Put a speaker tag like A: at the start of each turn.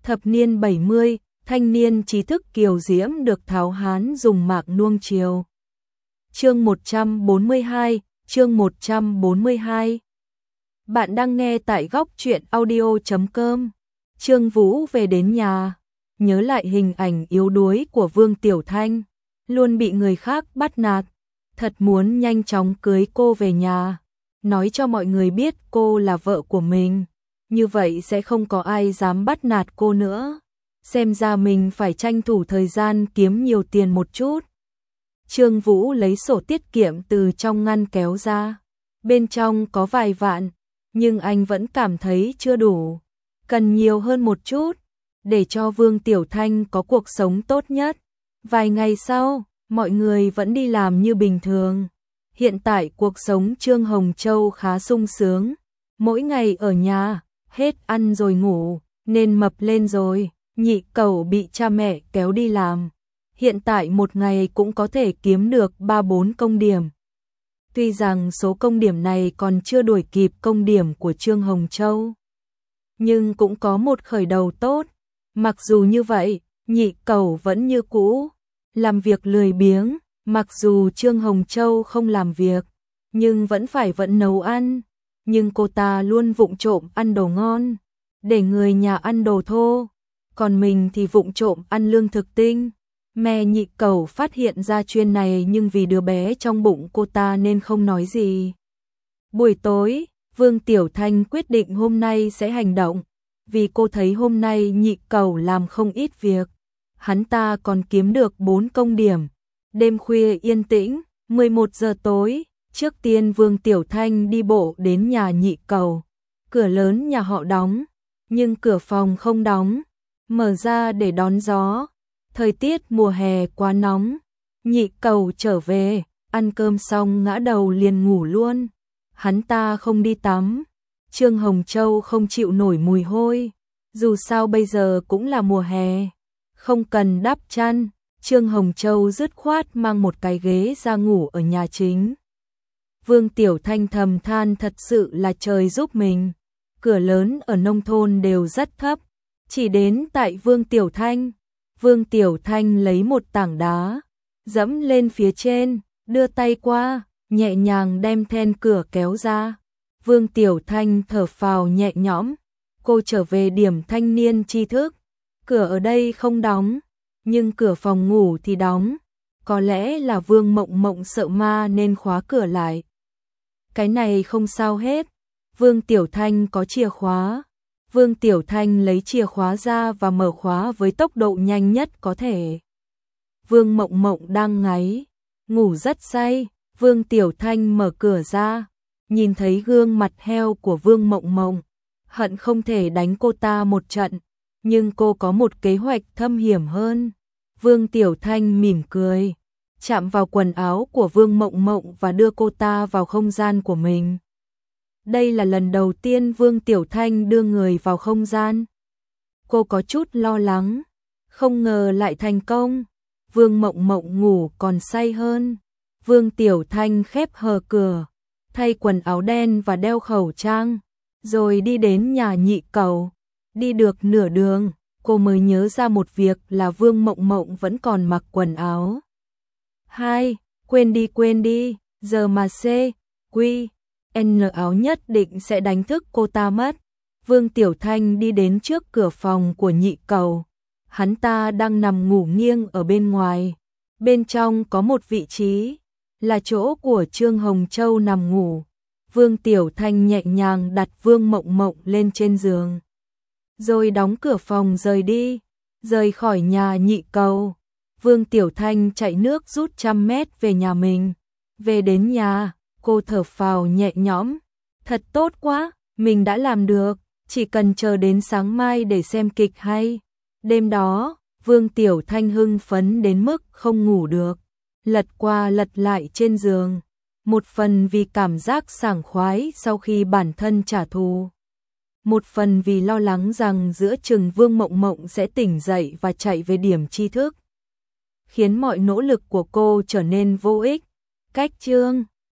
A: Thập niên 70, thanh niên trí thức kiều diễm được tháo hán dùng mạc nuông chiều. Chương 142, chương 142. Bạn đang nghe tại góc truyện audio.com. Trương Vũ về đến nhà, nhớ lại hình ảnh yếu đuối của Vương Tiểu Thanh, luôn bị người khác bắt nạt, thật muốn nhanh chóng cưới cô về nhà, nói cho mọi người biết cô là vợ của mình, như vậy sẽ không có ai dám bắt nạt cô nữa. Xem ra mình phải tranh thủ thời gian kiếm nhiều tiền một chút. Trương Vũ lấy sổ tiết kiệm từ trong ngăn kéo ra, bên trong có vài vạn, nhưng anh vẫn cảm thấy chưa đủ, cần nhiều hơn một chút, để cho Vương Tiểu Thanh có cuộc sống tốt nhất. Vài ngày sau, mọi người vẫn đi làm như bình thường. Hiện tại cuộc sống Trương Hồng Châu khá sung sướng, mỗi ngày ở nhà, hết ăn rồi ngủ, nên mập lên rồi. Nhị cẩu bị cha mẹ kéo đi làm, hiện tại một ngày cũng có thể kiếm được 3-4 công điểm. Tuy rằng số công điểm này còn chưa đuổi kịp công điểm của Trương Hồng Châu, nhưng cũng có một khởi đầu tốt. Mặc dù như vậy, nhị cẩu vẫn như cũ, làm việc lười biếng, mặc dù Trương Hồng Châu không làm việc, nhưng vẫn nấu ăn, nhưng cô ta luôn vụng trộm ăn đồ ngon, để người nhà ăn đồ thô. Còn mình thì vụng trộm ăn lương thực tinh. Mẹ nhị cẩu phát hiện ra chuyện này nhưng vì đứa bé trong bụng cô ta nên không nói gì. Buổi tối, Vương Tiểu Thanh quyết định hôm nay sẽ hành động, vì cô thấy hôm nay nhị cẩu làm không ít việc. Hắn ta còn kiếm được 4 công điểm. Đêm khuya yên tĩnh, 11 giờ tối, trước tiên Vương Tiểu Thanh đi bộ đến nhà nhị cẩu. Cửa lớn nhà họ đóng, nhưng cửa phòng không đóng, mở ra để đón gió. Thời tiết mùa hè quá nóng, nhị cẩu trở về, ăn cơm xong ngã đầu liền ngủ luôn. Hắn ta không đi tắm, Trương Hồng Châu không chịu nổi mùi hôi, dù sao bây giờ cũng là mùa hè, không cần đắp chăn. Trương Hồng Châu dứt khoát mang một cái ghế ra ngủ ở nhà chính. Vương Tiểu Thanh thầm than thật sự là trời giúp mình, cửa lớn ở nông thôn đều rất thấp. Chỉ đến tại Vương Tiểu Thanh lấy một tảng đá, dẫm lên phía trên, đưa tay qua, nhẹ nhàng đem then cửa kéo ra. Vương Tiểu Thanh thở phào nhẹ nhõm, cô trở về điểm thanh niên tri thức. Cửa ở đây không đóng, nhưng cửa phòng ngủ thì đóng. Có lẽ là Vương Mộng Mộng sợ ma nên khóa cửa lại. Cái này không sao hết, Vương Tiểu Thanh có chìa khóa. Vương Tiểu Thanh lấy chìa khóa ra và mở khóa với tốc độ nhanh nhất có thể. Vương Mộng Mộng đang ngáy, ngủ rất say. Vương Tiểu Thanh mở cửa ra, nhìn thấy gương mặt heo của Vương Mộng Mộng, hận không thể đánh cô ta một trận, nhưng cô có một kế hoạch thâm hiểm hơn. Vương Tiểu Thanh mỉm cười, chạm vào quần áo của Vương Mộng Mộng và đưa cô ta vào không gian của mình. Đây là lần đầu tiên Vương Tiểu Thanh đưa người vào không gian. Cô có chút lo lắng, không ngờ lại thành công. Vương Mộng Mộng ngủ còn say hơn. Vương Tiểu Thanh khép hờ cửa, thay quần áo đen và đeo khẩu trang, rồi đi đến nhà nhị cẩu. Đi được nửa đường, cô mới nhớ ra một việc là Vương Mộng Mộng vẫn còn mặc quần áo. Quên đi, giờ mà N áo nhất định sẽ đánh thức cô ta mất. Vương Tiểu Thanh đi đến trước cửa phòng của nhị cẩu. Hắn ta đang nằm ngủ nghiêng ở bên ngoài. Bên trong có một vị trí, là chỗ của Trương Hồng Châu nằm ngủ. Vương Tiểu Thanh nhẹ nhàng đặt Vương Mộng Mộng lên trên giường, rồi đóng cửa phòng rời khỏi nhà nhị cẩu. Vương Tiểu Thanh chạy nước rút 100 mét về nhà mình. Về đến nhà, cô thở phào nhẹ nhõm. Thật tốt quá, mình đã làm được, chỉ cần chờ đến sáng mai để xem kịch hay. Đêm đó, Vương Tiểu Thanh hưng phấn đến mức không ngủ được, lật qua lật lại trên giường. Một phần vì cảm giác sảng khoái sau khi bản thân trả thù, một phần vì lo lắng rằng giữa chừng Vương Mộng Mộng sẽ tỉnh dậy và chạy về điểm tri thức, khiến mọi nỗ lực của cô trở nên vô ích. Cách chương